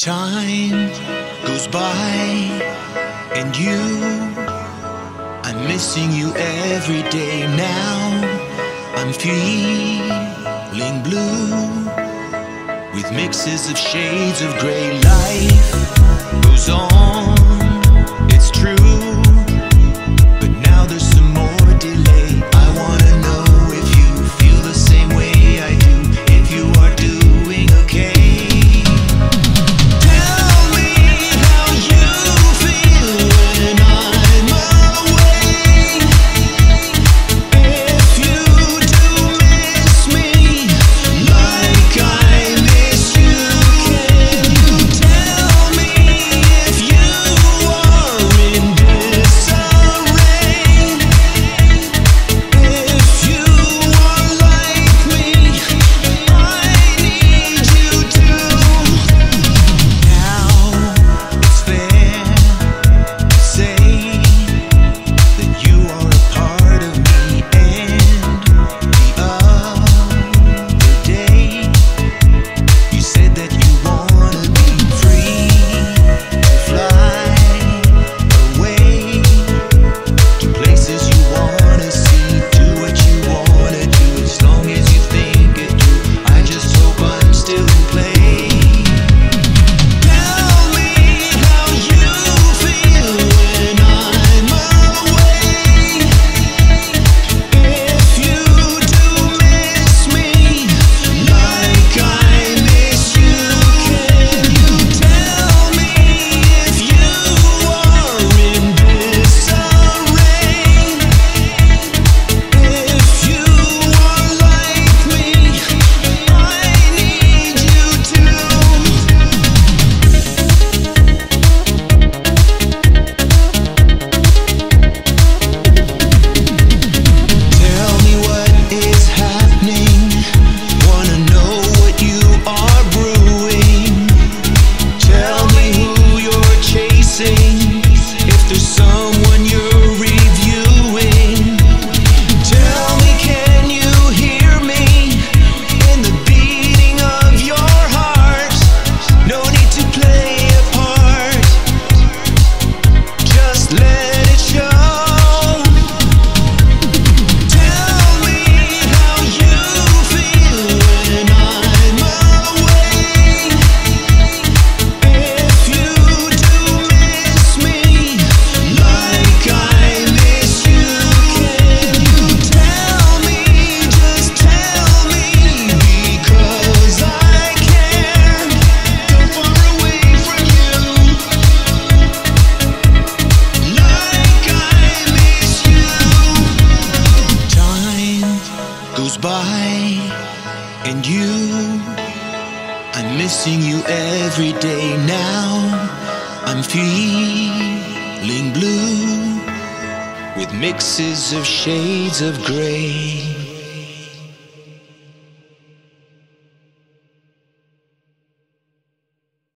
Time goes by and I'm missing you every day now. I'm feeling blue with mixes of shades of gray. Life goes on, it's true, but now there's some more delay. I wanna know if you feel the same way I do, if you are doing okay. And I'm missing you every day now. I'm feeling blue with mixes of shades of gray.